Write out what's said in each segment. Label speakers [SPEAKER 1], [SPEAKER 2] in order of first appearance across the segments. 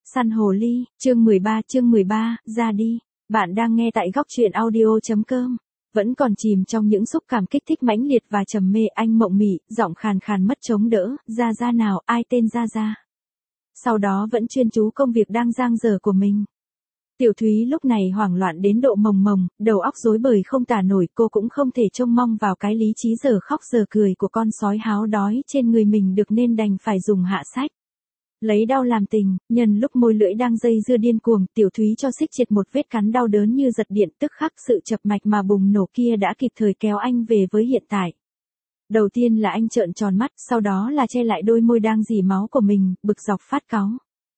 [SPEAKER 1] Săn hồ ly, chương 13, ra đi. Bạn đang nghe tại góc truyện audio.com. Vẫn còn chìm trong những xúc cảm kích thích mãnh liệt và trầm mê, anh mộng mị, giọng khàn khàn mất chống đỡ, ra nào, ai tên ra. Sau đó vẫn chuyên chú công việc đang dang dở của mình. Tiểu Thúy lúc này hoảng loạn đến độ mồng, đầu óc rối bời không tả nổi, cô cũng không thể trông mong vào cái lý trí giờ khóc giờ cười của con sói háo đói trên người mình được nên đành phải dùng hạ sách. Lấy đau làm tình, nhân lúc môi lưỡi đang dây dưa điên cuồng, Tiểu Thúy cho xích triệt một vết cắn đau đớn như giật điện, tức khắc sự chập mạch mà bùng nổ kia đã kịp thời kéo anh về với hiện tại. Đầu tiên là anh trợn tròn mắt, sau đó là che lại đôi môi đang rỉ máu của mình, bực dọc phát cáu.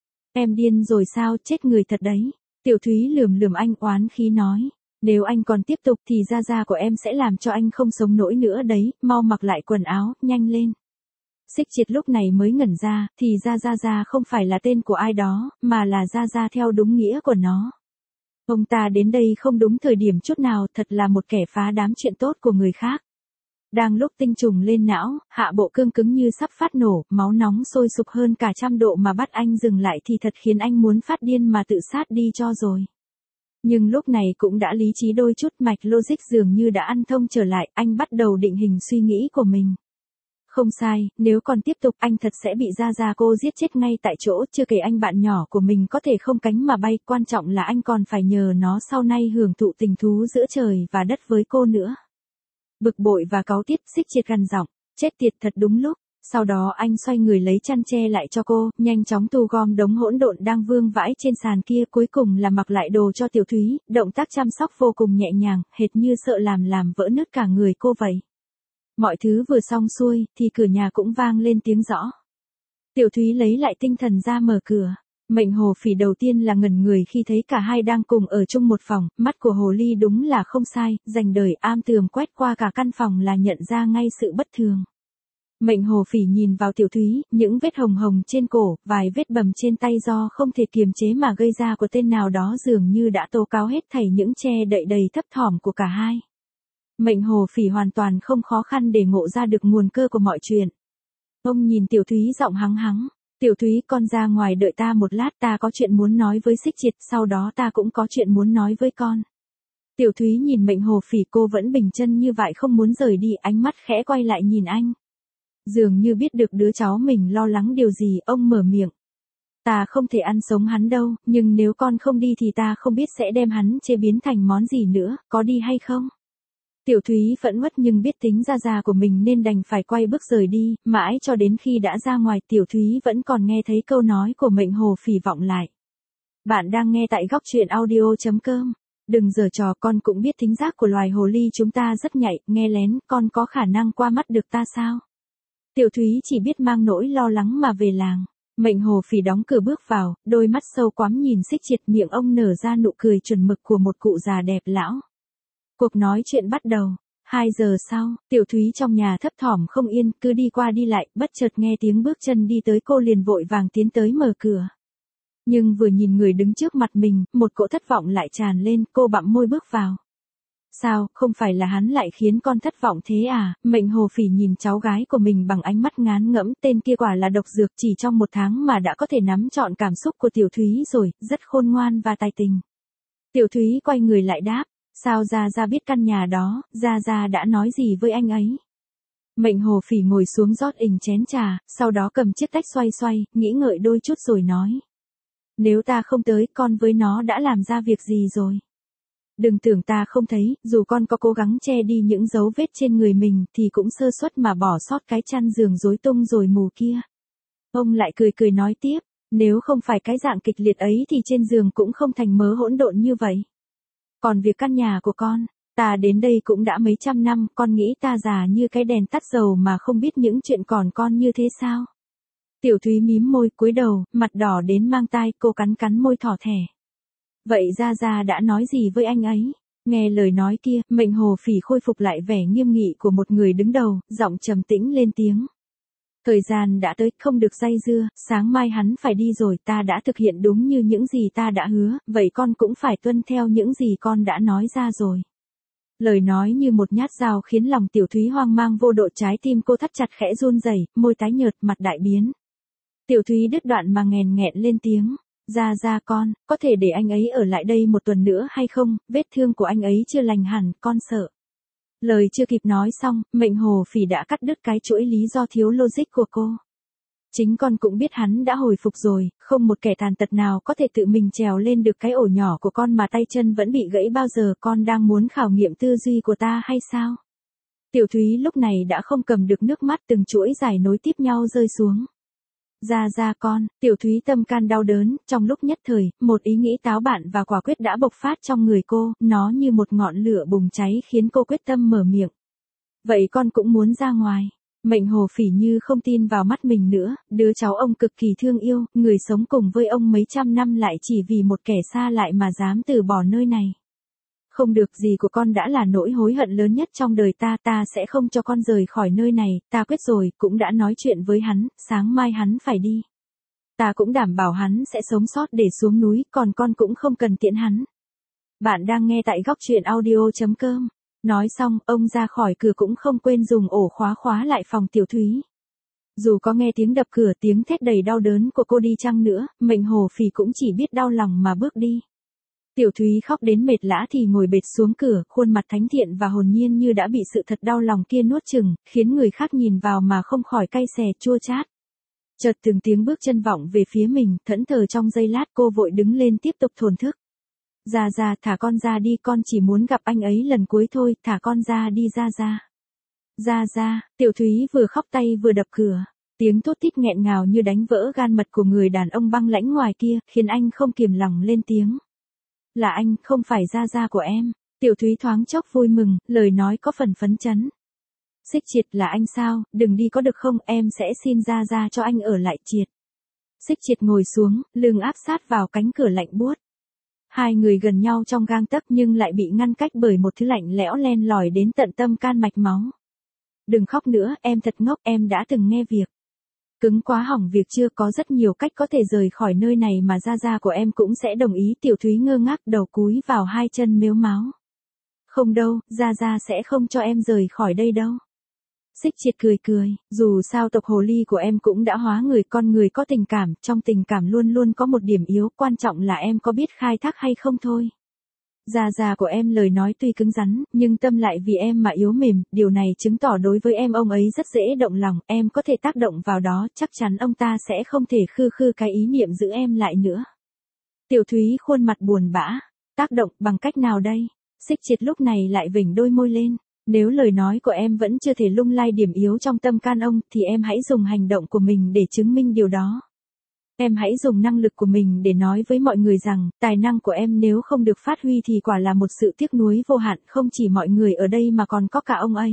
[SPEAKER 1] Em điên rồi sao, chết người thật đấy. Tiểu Thúy lườm anh oán khí nói. Nếu anh còn tiếp tục thì da của em sẽ làm cho anh không sống nổi nữa đấy, mau mặc lại quần áo, nhanh lên. Xích triệt lúc này mới ngẩn ra, thì ra không phải là tên của ai đó, mà là ra theo đúng nghĩa của nó. Ông ta đến đây không đúng thời điểm chút nào, thật là một kẻ phá đám chuyện tốt của người khác. Đang lúc tinh trùng lên não, hạ bộ cương cứng như sắp phát nổ, máu nóng sôi sục hơn cả 100 độ mà bắt anh dừng lại thì thật khiến anh muốn phát điên mà tự sát đi cho rồi. Nhưng lúc này cũng đã lý trí đôi chút, mạch logic dường như đã ăn thông trở lại, anh bắt đầu định hình suy nghĩ của mình. Không sai, nếu còn tiếp tục anh thật sẽ bị ra cô giết chết ngay tại chỗ, chưa kể anh bạn nhỏ của mình có thể không cánh mà bay, quan trọng là anh còn phải nhờ nó sau này hưởng thụ tình thú giữa trời và đất với cô nữa. Bực bội và cáu tiết, xích triệt gằn giọng, chết tiệt thật đúng lúc. Sau đó anh xoay người lấy chăn che lại cho cô, nhanh chóng thu gom đống hỗn độn đang vương vãi trên sàn kia, cuối cùng là mặc lại đồ cho Tiểu Thúy, động tác chăm sóc vô cùng nhẹ nhàng, hệt như sợ làm vỡ nứt cả người cô vậy. Mọi thứ vừa xong xuôi, thì cửa nhà cũng vang lên tiếng gõ. Tiểu Thúy lấy lại tinh thần ra mở cửa. Mệnh Hồ Phỉ đầu tiên là ngẩn người khi thấy cả hai đang cùng ở chung một phòng, mắt của hồ ly đúng là không sai, dành đời am tường quét qua cả căn phòng là nhận ra ngay sự bất thường. Mệnh Hồ Phỉ nhìn vào Tiểu Thúy, những vết hồng trên cổ, vài vết bầm trên tay do không thể kiềm chế mà gây ra của tên nào đó dường như đã tố cáo hết thảy những che đậy đầy thấp thỏm của cả hai. Mệnh Hồ Phỉ hoàn toàn không khó khăn để ngộ ra được nguồn cơ của mọi chuyện. Ông nhìn Tiểu Thúy giọng hắng. Tiểu Thúy, con ra ngoài đợi ta một lát, ta có chuyện muốn nói với xích triệt, sau đó ta cũng có chuyện muốn nói với con. Tiểu Thúy nhìn Mệnh Hồ Phỉ, cô vẫn bình chân như vậy không muốn rời đi, ánh mắt khẽ quay lại nhìn anh. Dường như biết được đứa cháu mình lo lắng điều gì, ông mở miệng. Ta không thể ăn sống hắn đâu, nhưng nếu con không đi thì ta không biết sẽ đem hắn chế biến thành món gì nữa, có đi hay không? Tiểu Thúy phẫn uất nhưng biết tính ra của mình nên đành phải quay bước rời đi, mãi cho đến khi đã ra ngoài Tiểu Thúy vẫn còn nghe thấy câu nói của Mệnh Hồ Phỉ vọng lại. Bạn đang nghe tại góc truyện audio.com. Đừng giở trò, con cũng biết thính giác của loài hồ ly chúng ta rất nhạy, nghe lén, con có khả năng qua mắt được ta sao? Tiểu Thúy chỉ biết mang nỗi lo lắng mà về làng. Mệnh Hồ Phỉ đóng cửa bước vào, đôi mắt sâu quắm nhìn xích triệt, miệng ông nở ra nụ cười chuẩn mực của một cụ già đẹp lão. Cuộc nói chuyện bắt đầu. 2 giờ sau, Tiểu Thúy trong nhà thấp thỏm không yên, cứ đi qua đi lại, bất chợt nghe tiếng bước chân đi tới, cô liền vội vàng tiến tới mở cửa. Nhưng vừa nhìn người đứng trước mặt mình, một cỗ thất vọng lại tràn lên, cô bặm môi bước vào. Sao, không phải là hắn lại khiến con thất vọng thế à? Mệnh Hồ Phỉ nhìn cháu gái của mình bằng ánh mắt ngán ngẫm, tên kia quả là độc dược, chỉ trong 1 tháng mà đã có thể nắm trọn cảm xúc của Tiểu Thúy rồi, rất khôn ngoan và tài tình. Tiểu Thúy quay người lại đáp. Sao ra biết căn nhà đó, ra đã nói gì với anh ấy? Mệnh Hồ Phỉ ngồi xuống rót chén trà, sau đó cầm chiếc tách xoay, nghĩ ngợi đôi chút rồi nói. Nếu ta không tới, con với nó đã làm ra việc gì rồi? Đừng tưởng ta không thấy, dù con có cố gắng che đi những dấu vết trên người mình thì cũng sơ suất mà bỏ sót cái chăn giường rối tung rồi mù kia. Ông lại cười nói tiếp, nếu không phải cái dạng kịch liệt ấy thì trên giường cũng không thành mớ hỗn độn như vậy. Còn việc căn nhà của con, ta đến đây cũng đã mấy trăm năm, con nghĩ ta già như cái đèn tắt dầu mà không biết những chuyện còn con như thế sao? Tiểu Thúy mím môi, cúi đầu, mặt đỏ đến mang tai, cô cắn môi thỏ thẻ. Vậy ra đã nói gì với anh ấy? Nghe lời nói kia, Mệnh Hồ Phỉ khôi phục lại vẻ nghiêm nghị của một người đứng đầu, giọng trầm tĩnh lên tiếng. Thời gian đã tới, không được day dưa, sáng mai hắn phải đi rồi, ta đã thực hiện đúng như những gì ta đã hứa, vậy con cũng phải tuân theo những gì con đã nói ra rồi. Lời nói như một nhát dao khiến lòng Tiểu Thúy hoang mang vô độ, trái tim cô thắt chặt khẽ run rẩy, môi tái nhợt, mặt đại biến. Tiểu Thúy đứt đoạn mà nghẹn lên tiếng. Ra con, có thể để anh ấy ở lại đây một tuần nữa hay không, vết thương của anh ấy chưa lành hẳn, con sợ. Lời chưa kịp nói xong, Mệnh Hồ Phỉ đã cắt đứt cái chuỗi lý do thiếu logic của cô. Chính con cũng biết hắn đã hồi phục rồi, không một kẻ tàn tật nào có thể tự mình trèo lên được cái ổ nhỏ của con mà tay chân vẫn bị gãy bao giờ, con đang muốn khảo nghiệm tư duy của ta hay sao? Tiểu Thúy lúc này đã không cầm được nước mắt, từng chuỗi dài nối tiếp nhau rơi xuống. Ra con, Tiểu Thúy tâm can đau đớn, trong lúc nhất thời, một ý nghĩ táo bạo và quả quyết đã bộc phát trong người cô, nó như một ngọn lửa bùng cháy khiến cô quyết tâm mở miệng. Vậy con cũng muốn ra ngoài. Mệnh Hồ Phỉ như không tin vào mắt mình nữa, đứa cháu ông cực kỳ thương yêu, người sống cùng với ông mấy trăm năm lại chỉ vì một kẻ xa lại mà dám từ bỏ nơi này. Không được, gì của con đã là nỗi hối hận lớn nhất trong đời ta sẽ không cho con rời khỏi nơi này, ta quyết rồi, cũng đã nói chuyện với hắn, sáng mai hắn phải đi. Ta cũng đảm bảo hắn sẽ sống sót để xuống núi, còn con cũng không cần tiễn hắn. Bạn đang nghe tại góc truyện audio.com. Nói xong, ông ra khỏi cửa cũng không quên dùng ổ khóa lại phòng Tiểu Thúy. Dù có nghe tiếng đập cửa, tiếng thét đầy đau đớn của cô đi chăng nữa, Mệnh Hồ Phỉ cũng chỉ biết đau lòng mà bước đi. Tiểu Thúy khóc đến mệt lã thì ngồi bệt xuống cửa, khuôn mặt thánh thiện và hồn nhiên như đã bị sự thật đau lòng kia nuốt chửng, khiến người khác nhìn vào mà không khỏi cay xè chua chát. Chợt từng tiếng bước chân vọng về phía mình, thẫn thờ trong giây lát cô vội đứng lên tiếp tục thổn thức. Ra, thả con ra đi, con chỉ muốn gặp anh ấy lần cuối thôi, thả con ra đi ra. Tiểu Thúy vừa khóc tay vừa đập cửa. Tiếng thốt thít nghẹn ngào như đánh vỡ gan mật của người đàn ông băng lãnh ngoài kia, khiến anh không kiềm lòng lên tiếng. Là anh, không phải Ra của em. Tiểu Thúy thoáng chốc vui mừng, lời nói có phần phấn chấn. Xích Triệt, là anh sao, đừng đi có được không, em sẽ xin Ra cho anh ở lại. Triệt. Xích Triệt ngồi xuống, lưng áp sát vào cánh cửa lạnh buốt. Hai người gần nhau trong gang tấc nhưng lại bị ngăn cách bởi một thứ lạnh lẽo len lỏi đến tận tâm can mạch máu. Đừng khóc nữa, em thật ngốc, em đã từng nghe việc. Cứng quá hỏng việc chưa, có rất nhiều cách có thể rời khỏi nơi này mà Ra của em cũng sẽ đồng ý. Tiểu Thúy ngơ ngác đầu cúi vào hai chân mếu máo. Không đâu, Ra sẽ không cho em rời khỏi đây đâu. Xích Triệt cười, dù sao tộc hồ ly của em cũng đã hóa người, con người có tình cảm, trong tình cảm luôn luôn có một điểm yếu, quan trọng là em có biết khai thác hay không thôi. Ra của em lời nói tuy cứng rắn, nhưng tâm lại vì em mà yếu mềm, điều này chứng tỏ đối với em ông ấy rất dễ động lòng, em có thể tác động vào đó, chắc chắn ông ta sẽ không thể khư cái ý niệm giữ em lại nữa. Tiểu Thúy khuôn mặt buồn bã, tác động bằng cách nào đây? Xích Triệt lúc này lại vểnh đôi môi lên. Nếu lời nói của em vẫn chưa thể lung lay điểm yếu trong tâm can ông, thì em hãy dùng hành động của mình để chứng minh điều đó. Em hãy dùng năng lực của mình để nói với mọi người rằng, tài năng của em nếu không được phát huy thì quả là một sự tiếc nuối vô hạn, không chỉ mọi người ở đây mà còn có cả ông ấy.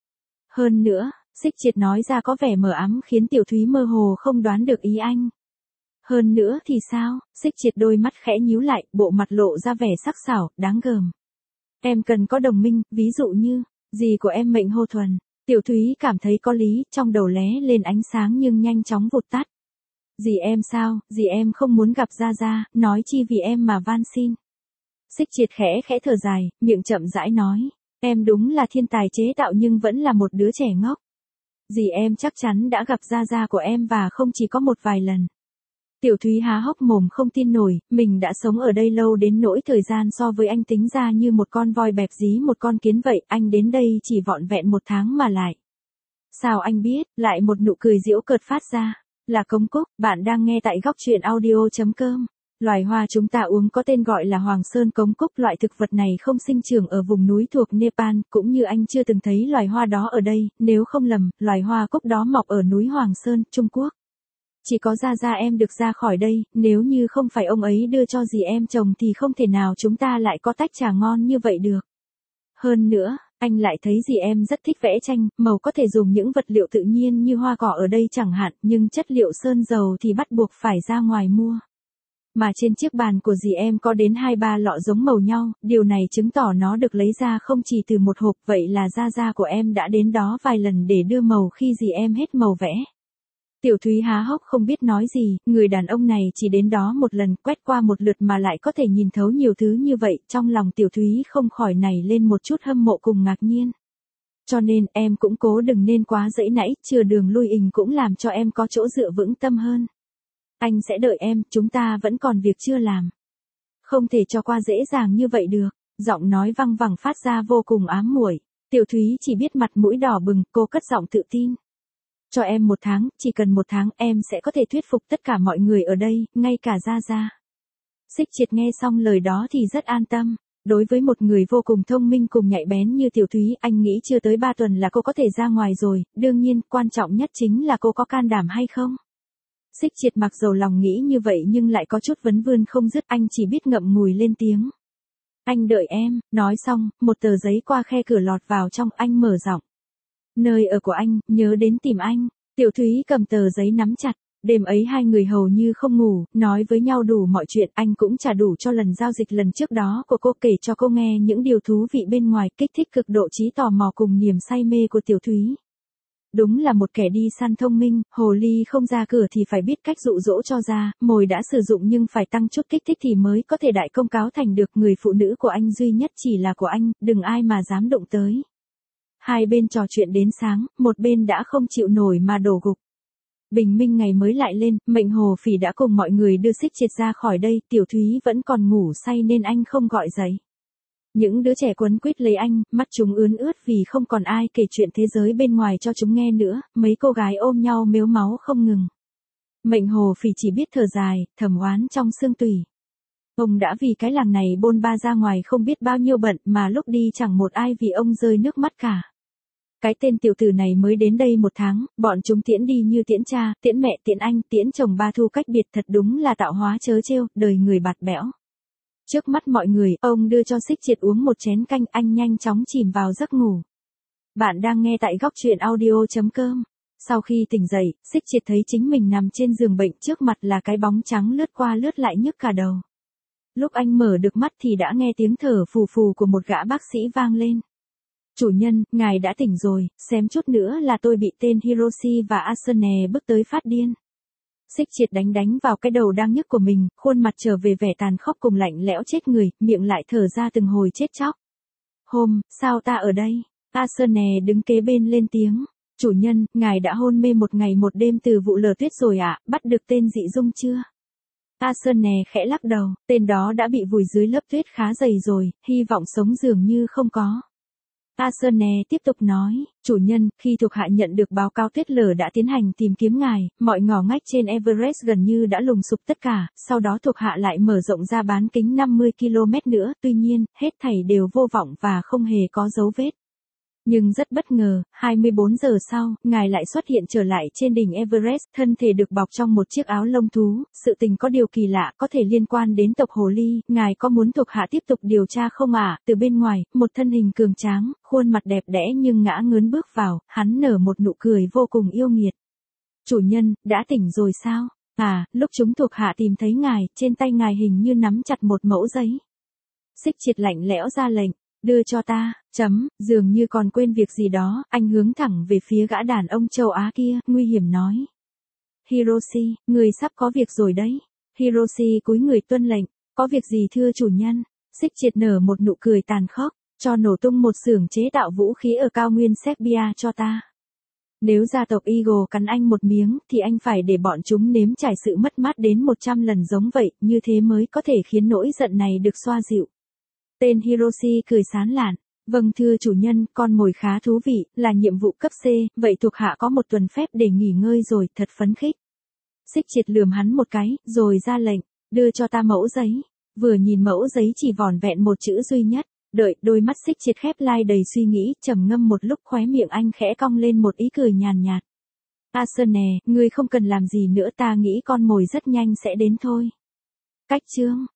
[SPEAKER 1] Hơn nữa, Xích Triệt nói ra có vẻ mờ ám khiến Tiểu Thúy mơ hồ không đoán được ý anh. Hơn nữa thì sao? Xích Triệt đôi mắt khẽ nhíu lại, bộ mặt lộ ra vẻ sắc sảo, đáng gờm. Em cần có đồng minh, ví dụ như dì của em Mệnh Hồ Thuần. Tiểu Thúy cảm thấy có lý, trong đầu lóe lên ánh sáng nhưng nhanh chóng vụt tắt. Dì em sao, dì em không muốn gặp Ra, nói chi vì em mà van xin. Xích Triệt khẽ thở dài, miệng chậm rãi nói, em đúng là thiên tài chế tạo nhưng vẫn là một đứa trẻ ngốc. Dì em chắc chắn đã gặp Ra của em và không chỉ có một vài lần. Tiểu Thúy há hốc mồm không tin nổi, mình đã sống ở đây lâu đến nỗi thời gian so với anh tính ra như một con voi bẹp dí một con kiến vậy, anh đến đây chỉ vỏn vẹn 1 tháng mà lại. Sao anh biết? Lại một nụ cười giễu cợt phát ra. Là Cống Cúc, bạn đang nghe tại góc truyện audio.com. Loài hoa chúng ta uống có tên gọi là Hoàng Sơn Cống Cúc, loại thực vật này không sinh trưởng ở vùng núi thuộc Nepal, cũng như anh chưa từng thấy loài hoa đó ở đây, nếu không lầm, loài hoa cúc đó mọc ở núi Hoàng Sơn, Trung Quốc. Chỉ có Ra em được ra khỏi đây, nếu như không phải ông ấy đưa cho dì em trồng thì không thể nào chúng ta lại có tách trà ngon như vậy được. Hơn nữa, anh lại thấy dì em rất thích vẽ tranh, màu có thể dùng những vật liệu tự nhiên như hoa cỏ ở đây chẳng hạn, nhưng chất liệu sơn dầu thì bắt buộc phải ra ngoài mua. Mà trên chiếc bàn của dì em có đến 2-3 lọ giống màu nhau, điều này chứng tỏ nó được lấy ra không chỉ từ một hộp, vậy là Ra của em đã đến đó vài lần để đưa màu khi dì em hết màu vẽ. Tiểu Thúy há hốc không biết nói gì, người đàn ông này chỉ đến đó một lần, quét qua một lượt mà lại có thể nhìn thấu nhiều thứ như vậy, trong lòng Tiểu Thúy không khỏi nảy lên một chút hâm mộ cùng ngạc nhiên. Cho nên em cũng cố đừng nên quá dãy nãy, chừa đường lui cũng làm cho em có chỗ dựa vững tâm hơn. Anh sẽ đợi em, chúng ta vẫn còn việc chưa làm. Không thể cho qua dễ dàng như vậy được. Giọng nói văng vẳng phát ra vô cùng ám muội. Tiểu Thúy chỉ biết mặt mũi đỏ bừng, cô cất giọng tự tin. Cho em 1 tháng, chỉ cần 1 tháng em sẽ có thể thuyết phục tất cả mọi người ở đây, ngay cả Gia Gia. Xích Triệt nghe xong lời đó thì rất an tâm. Đối với một người vô cùng thông minh cùng nhạy bén như Tiểu Thúy, anh nghĩ chưa tới 3 tuần là cô có thể ra ngoài rồi, đương nhiên, quan trọng nhất chính là cô có can đảm hay không. Xích Triệt mặc dầu lòng nghĩ như vậy nhưng lại có chút vấn vương không dứt, anh chỉ biết ngậm ngùi lên tiếng. Anh đợi em, nói xong, một tờ giấy qua khe cửa lọt vào trong, anh mở giọng. Nơi ở của anh, nhớ đến tìm anh. Tiểu Thúy cầm tờ giấy nắm chặt. Đêm ấy hai người hầu như không ngủ, nói với nhau đủ mọi chuyện, anh cũng trả đủ cho lần giao dịch lần trước đó của cô, kể cho cô nghe những điều thú vị bên ngoài, kích thích cực độ trí tò mò cùng niềm say mê của Tiểu Thúy. Đúng là một kẻ đi săn thông minh, hồ ly không ra cửa thì phải biết cách dụ dỗ cho ra, mồi đã sử dụng nhưng phải tăng chút kích thích thì mới có thể đại công cáo thành được. Người phụ nữ của anh duy nhất chỉ là của anh, đừng ai mà dám đụng tới. Hai bên trò chuyện đến sáng, một bên đã không chịu nổi mà đổ gục. Bình minh ngày mới lại lên, Mệnh Hồ Phỉ đã cùng mọi người đưa Xích Triệt ra khỏi đây, Tiểu Thúy vẫn còn ngủ say nên anh không gọi dậy. Những đứa trẻ quấn quýt lấy anh, mắt chúng ướn ướt vì không còn ai kể chuyện thế giới bên ngoài cho chúng nghe nữa, mấy cô gái ôm nhau mếu máu không ngừng. Mệnh Hồ Phỉ chỉ biết thở dài, thầm oán trong xương tủy. Ông đã vì cái làng này bôn ba ra ngoài không biết bao nhiêu bận mà lúc đi chẳng một ai vì ông rơi nước mắt cả. Cái tên tiểu tử này mới đến đây 1 tháng, bọn chúng tiễn đi như tiễn cha, tiễn mẹ, tiễn anh, tiễn chồng ba thu cách biệt, thật đúng là tạo hóa trớ trêu, đời người bạt bẽo. Trước mắt mọi người, ông đưa cho Xích Triệt uống một chén canh, anh nhanh chóng chìm vào giấc ngủ. Bạn đang nghe tại góc truyện audio.com. Sau khi tỉnh dậy, Xích Triệt thấy chính mình nằm trên giường bệnh, trước mặt là cái bóng trắng lướt qua lướt lại nhức cả đầu. Lúc anh mở được mắt thì đã nghe tiếng thở phù phù của một gã bác sĩ vang lên. Chủ nhân, ngài đã tỉnh rồi, xém chút nữa là tôi bị tên Hiroshi và Asune bước tới phát điên. Xích Triệt đánh vào cái đầu đang nhức của mình, khuôn mặt trở về vẻ tàn khốc cùng lạnh lẽo chết người, miệng lại thở ra từng hồi chết chóc. Sao ta ở đây? Asune đứng kế bên lên tiếng. Chủ nhân, ngài đã hôn mê 1 ngày 1 đêm từ vụ lở tuyết rồi ạ, bắt được tên dị dung chưa? Asune khẽ lắc đầu, tên đó đã bị vùi dưới lớp tuyết khá dày rồi, hy vọng sống dường như không có. Asune tiếp tục nói, chủ nhân, khi thuộc hạ nhận được báo cáo tuyết lở đã tiến hành tìm kiếm ngài, mọi ngõ ngách trên Everest gần như đã lùng sụp tất cả, sau đó thuộc hạ lại mở rộng ra bán kính 50 km nữa, tuy nhiên, hết thảy đều vô vọng và không hề có dấu vết. Nhưng rất bất ngờ, 24 giờ sau, ngài lại xuất hiện trở lại trên đỉnh Everest, thân thể được bọc trong một chiếc áo lông thú, sự tình có điều kỳ lạ, có thể liên quan đến tộc hồ ly, ngài có muốn thuộc hạ tiếp tục điều tra không ạ? Từ bên ngoài, một thân hình cường tráng, khuôn mặt đẹp đẽ nhưng ngã ngớn bước vào, hắn nở một nụ cười vô cùng yêu nghiệt. Chủ nhân, đã tỉnh rồi sao? Lúc chúng thuộc hạ tìm thấy ngài, trên tay ngài hình như nắm chặt một mẩu giấy. Xích Triệt lạnh lẽo ra lệnh. Đưa cho ta, dường như còn quên việc gì đó, anh hướng thẳng về phía gã đàn ông châu Á kia, nguy hiểm nói. Hiroshi, người sắp có việc rồi đấy. Hiroshi cúi người tuân lệnh, có việc gì thưa chủ nhân? Xích Triệt nở một nụ cười tàn khốc, cho nổ tung một xưởng chế tạo vũ khí ở cao nguyên Serbia cho ta. Nếu gia tộc Eagle cắn anh một miếng, thì anh phải để bọn chúng nếm trải sự mất mát đến 100 lần giống vậy, như thế mới có thể khiến nỗi giận này được xoa dịu. Tên Hiroshi cười sán lạn. Vâng thưa chủ nhân, con mồi khá thú vị, là nhiệm vụ cấp C, vậy thuộc hạ có 1 tuần phép để nghỉ ngơi rồi, thật phấn khích. Xích Triệt lườm hắn một cái, rồi ra lệnh, đưa cho ta mẫu giấy. Vừa nhìn mẫu giấy chỉ vỏn vẹn một chữ duy nhất, đợi, đôi mắt Xích Triệt khép lai đầy suy nghĩ, trầm ngâm một lúc, khóe miệng anh khẽ cong lên một ý cười nhàn nhạt. Asune, ngươi không cần làm gì nữa, ta nghĩ con mồi rất nhanh sẽ đến thôi. Cách chương